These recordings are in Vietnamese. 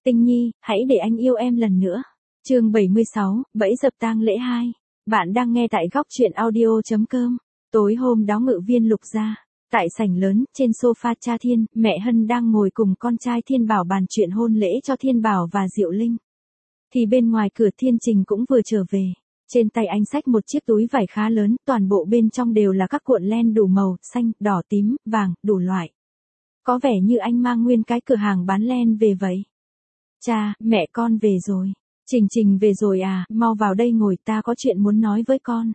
Tinh Nhi, hãy để anh yêu em lần nữa. Chương 76, bẫy dập tang lễ 2. Bạn đang nghe tại góc truyện audio.com. Tối hôm đó Ngự Viên Lục gia, tại sảnh lớn, trên sofa cha Thiên, mẹ Hân đang ngồi cùng con trai Thiên Bảo bàn chuyện hôn lễ cho Thiên Bảo và Diệu Linh. Thì bên ngoài cửa Thiên Trình cũng vừa trở về. Trên tay anh xách một chiếc túi vải khá lớn, toàn bộ bên trong đều là các cuộn len đủ màu, xanh, đỏ, tím, vàng, đủ loại. Có vẻ như anh mang nguyên cái cửa hàng bán len về vậy. Cha, mẹ con về rồi. Trình về rồi à, mau vào đây ngồi, ta có chuyện muốn nói với con.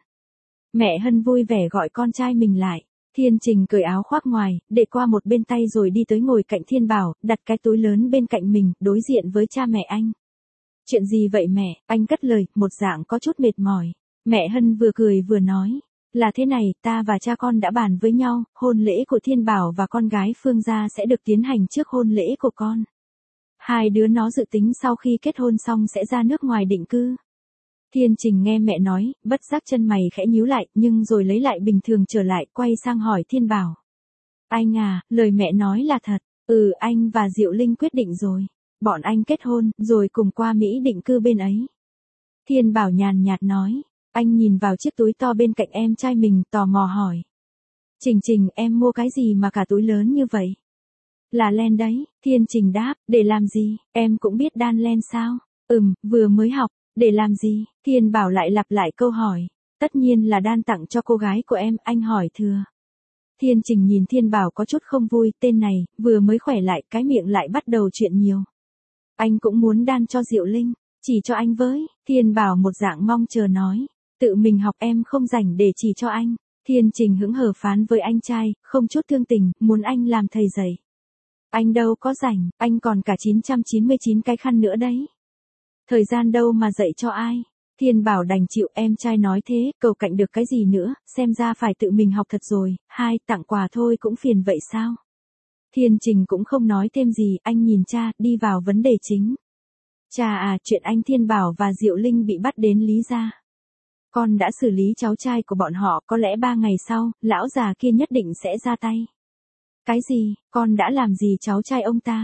Mẹ Hân vui vẻ gọi con trai mình lại. Thiên Trình cởi áo khoác ngoài, để qua một bên tay rồi đi tới ngồi cạnh Thiên Bảo, đặt cái túi lớn bên cạnh mình, đối diện với cha mẹ anh. Chuyện gì vậy mẹ? Anh cất lời, một dạng có chút mệt mỏi. Mẹ Hân vừa cười vừa nói. Là thế này, ta và cha con đã bàn với nhau, hôn lễ của Thiên Bảo và con gái Phương gia sẽ được tiến hành trước hôn lễ của con. Hai đứa nó dự tính sau khi kết hôn xong sẽ ra nước ngoài định cư. Thiên Trình nghe mẹ nói, bất giác chân mày khẽ nhíu lại, nhưng rồi lấy lại bình thường trở lại, quay sang hỏi Thiên Bảo. Anh à, lời mẹ nói là thật. Anh và Diệu Linh quyết định rồi. Bọn anh kết hôn, rồi cùng qua Mỹ định cư bên ấy. Thiên Bảo nhàn nhạt nói. Anh nhìn vào chiếc túi to bên cạnh em trai mình, tò mò hỏi. Trình, em mua cái gì mà cả túi lớn như vậy? Là len đấy, Thiên Trình đáp, để làm gì, em cũng biết đan len sao? Vừa mới học, để làm gì? Thiên Bảo lại lặp lại câu hỏi. Tất nhiên là đan tặng cho cô gái của em, anh hỏi thừa. Thiên Trình nhìn Thiên Bảo có chút không vui, tên này, vừa mới khỏe lại, cái miệng lại bắt đầu chuyện nhiều. Anh cũng muốn đan cho Diệu Linh, chỉ cho anh với, Thiên Bảo một dạng mong chờ nói. Tự mình học em không rảnh để chỉ cho anh. Thiên Trình hững hờ phán với anh trai, không chút thương tình, muốn anh làm thầy dạy. Anh đâu có rảnh, anh còn cả 999 cái khăn nữa đấy. Thời gian đâu mà dạy cho ai. Thiên Bảo đành chịu, em trai nói thế, cầu cạnh được cái gì nữa, xem ra phải tự mình học thật rồi. Tặng quà thôi cũng phiền vậy sao? Thiên Trình cũng không nói thêm gì, anh nhìn cha, đi vào vấn đề chính. Cha à, chuyện anh Thiên Bảo và Diệu Linh bị bắt đến Lý gia. Con đã xử lý cháu trai của bọn họ, có lẽ 3 ngày sau, lão già kia nhất định sẽ ra tay. Cái gì, con đã làm gì cháu trai ông ta?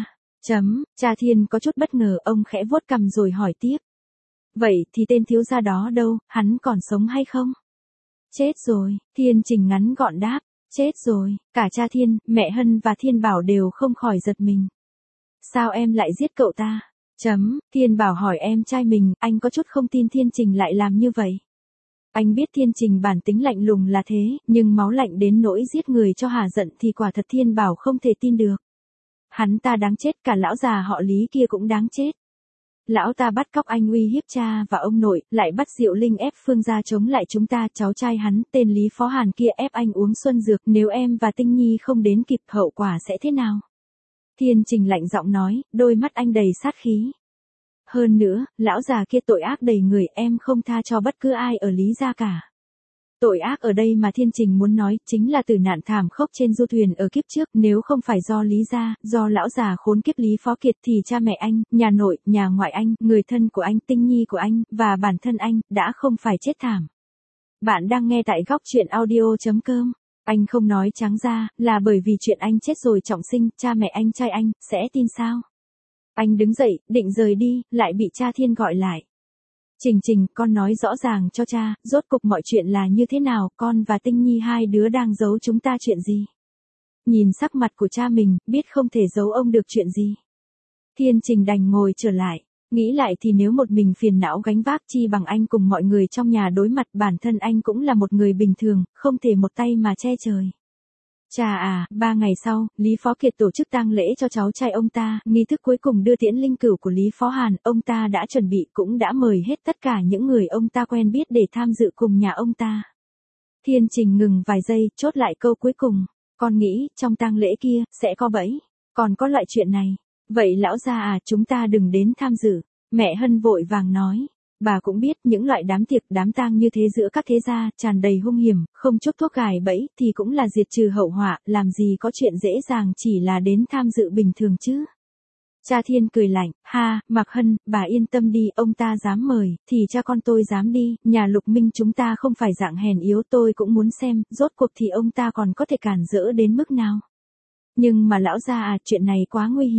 Cha Thiên có chút bất ngờ, ông khẽ vuốt cằm rồi hỏi tiếp. Vậy thì tên thiếu gia đó đâu, hắn còn sống hay không? Chết rồi, Thiên Trình ngắn gọn đáp. Chết rồi, cả cha Thiên, mẹ Hân và Thiên Bảo đều không khỏi giật mình. Sao em lại giết cậu ta? Thiên Bảo hỏi em trai mình, anh có chút không tin Thiên Trình lại làm như vậy. Anh biết Thiên Trình bản tính lạnh lùng là thế, nhưng máu lạnh đến nỗi giết người cho hả giận thì quả thật Thiên Bảo không thể tin được. Hắn ta đáng chết, cả lão già họ Lý kia cũng đáng chết. Lão ta bắt cóc anh, uy hiếp cha và ông nội, lại bắt Diệu Linh ép Phương gia chống lại chúng ta, cháu trai hắn, tên Lý Phó Hàn kia ép anh uống xuân dược, nếu em và Tinh Nhi không đến kịp hậu quả sẽ thế nào? Thiên Trình lạnh giọng nói, đôi mắt anh đầy sát khí. Hơn nữa, lão già kia tội ác đầy người, em không tha cho bất cứ ai ở Lý gia cả. Tội ác ở đây mà Thiên Trình muốn nói, chính là tử nạn thảm khốc trên du thuyền ở kiếp trước, nếu không phải do Lý gia, do lão già khốn kiếp Lý Phó Kiệt thì cha mẹ anh, nhà nội, nhà ngoại anh, người thân của anh, Tinh Nhi của anh, và bản thân anh, đã không phải chết thảm. Bạn đang nghe tại góc truyện audio.com. Anh không nói trắng ra, là bởi vì chuyện anh chết rồi trọng sinh, cha mẹ anh trai anh, sẽ tin sao? Anh đứng dậy, định rời đi, lại bị cha Thiên gọi lại. Trình, con nói rõ ràng cho cha, rốt cục mọi chuyện là như thế nào, con và Tinh Nhi hai đứa đang giấu chúng ta chuyện gì? Nhìn sắc mặt của cha mình, biết không thể giấu ông được chuyện gì. Thiên Trình đành ngồi trở lại, nghĩ lại thì nếu một mình phiền não gánh vác chi bằng anh cùng mọi người trong nhà đối mặt, bản thân anh cũng là một người bình thường, không thể một tay mà che trời. Cha à, 3 ngày sau, Lý Phó Kiệt tổ chức tang lễ cho cháu trai ông ta, nghi thức cuối cùng đưa tiễn linh cữu của Lý Phó Hàn, ông ta đã chuẩn bị, cũng đã mời hết tất cả những người ông ta quen biết để tham dự cùng nhà ông ta. Thiên Trình ngừng vài giây, chốt lại câu cuối cùng, con nghĩ, trong tang lễ kia, sẽ có bẫy, còn có loại chuyện này. Vậy lão gia à, chúng ta đừng đến tham dự. Mẹ Hân vội vàng nói. Bà cũng biết những loại đám tiệc, đám tang như thế giữa các thế gia, tràn đầy hung hiểm, không chút thuốc gài bẫy, thì cũng là diệt trừ hậu họa, làm gì có chuyện dễ dàng chỉ là đến tham dự bình thường chứ. Cha Thiên cười lạnh, Mạc Hân, bà yên tâm đi, ông ta dám mời, thì cha con tôi dám đi, nhà Lục Minh chúng ta không phải dạng hèn yếu, tôi cũng muốn xem, rốt cuộc thì ông ta còn có thể cản rỡ đến mức nào. Nhưng mà lão gia à, chuyện này quá nguy hiểm.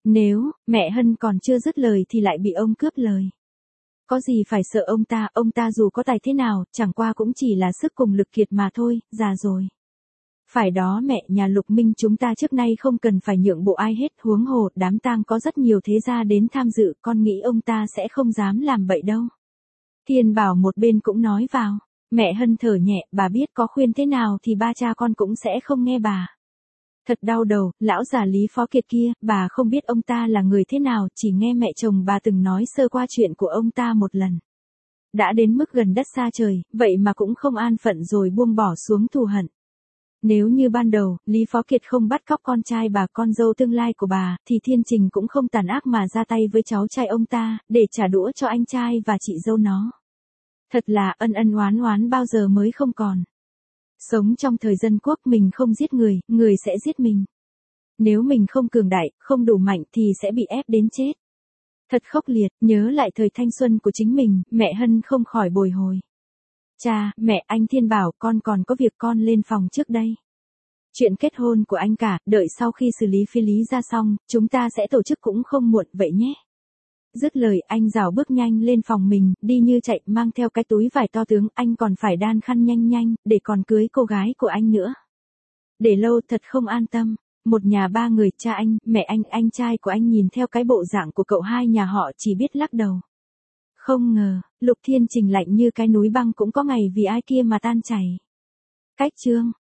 Nếu, mẹ Hân còn chưa dứt lời thì lại bị ông cướp lời. Có gì phải sợ ông ta dù có tài thế nào, chẳng qua cũng chỉ là sức cùng lực kiệt mà thôi, già rồi. Phải đó mẹ, nhà Lục Minh chúng ta trước nay không cần phải nhượng bộ ai hết, huống hồ, đám tang có rất nhiều thế gia đến tham dự, con nghĩ ông ta sẽ không dám làm bậy đâu. Thiên Bảo một bên cũng nói vào, mẹ Hân thở nhẹ, bà biết có khuyên thế nào thì ba cha con cũng sẽ không nghe bà. Thật đau đầu, lão già Lý Phó Kiệt kia, bà không biết ông ta là người thế nào, chỉ nghe mẹ chồng bà từng nói sơ qua chuyện của ông ta một lần. Đã đến mức gần đất xa trời, vậy mà cũng không an phận rồi buông bỏ xuống thù hận. Nếu như ban đầu, Lý Phó Kiệt không bắt cóc con trai bà con dâu tương lai của bà, thì Thiên Trình cũng không tàn ác mà ra tay với cháu trai ông ta, để trả đũa cho anh trai và chị dâu nó. Thật là ân ân oán oán bao giờ mới không còn. Sống trong thời dân quốc mình không giết người, người sẽ giết mình. Nếu mình không cường đại, không đủ mạnh thì sẽ bị ép đến chết. Thật khốc liệt, nhớ lại thời thanh xuân của chính mình, mẹ Hân không khỏi bồi hồi. Cha, mẹ, anh Thiên bảo con còn có việc con lên phòng trước đây. Chuyện kết hôn của anh cả, đợi sau khi xử lý phi lý ra xong, chúng ta sẽ tổ chức cũng không muộn vậy nhé. Dứt lời anh rảo bước nhanh lên phòng mình, đi như chạy mang theo cái túi vải to tướng, anh còn phải đan khăn nhanh nhanh, để còn cưới cô gái của anh nữa. Để lâu thật không an tâm, một nhà ba người, cha anh, mẹ anh trai của anh nhìn theo cái bộ dạng của cậu hai nhà họ chỉ biết lắc đầu. Không ngờ, Lục Thiên Trình lạnh như cái núi băng cũng có ngày vì ai kia mà tan chảy. Cách chương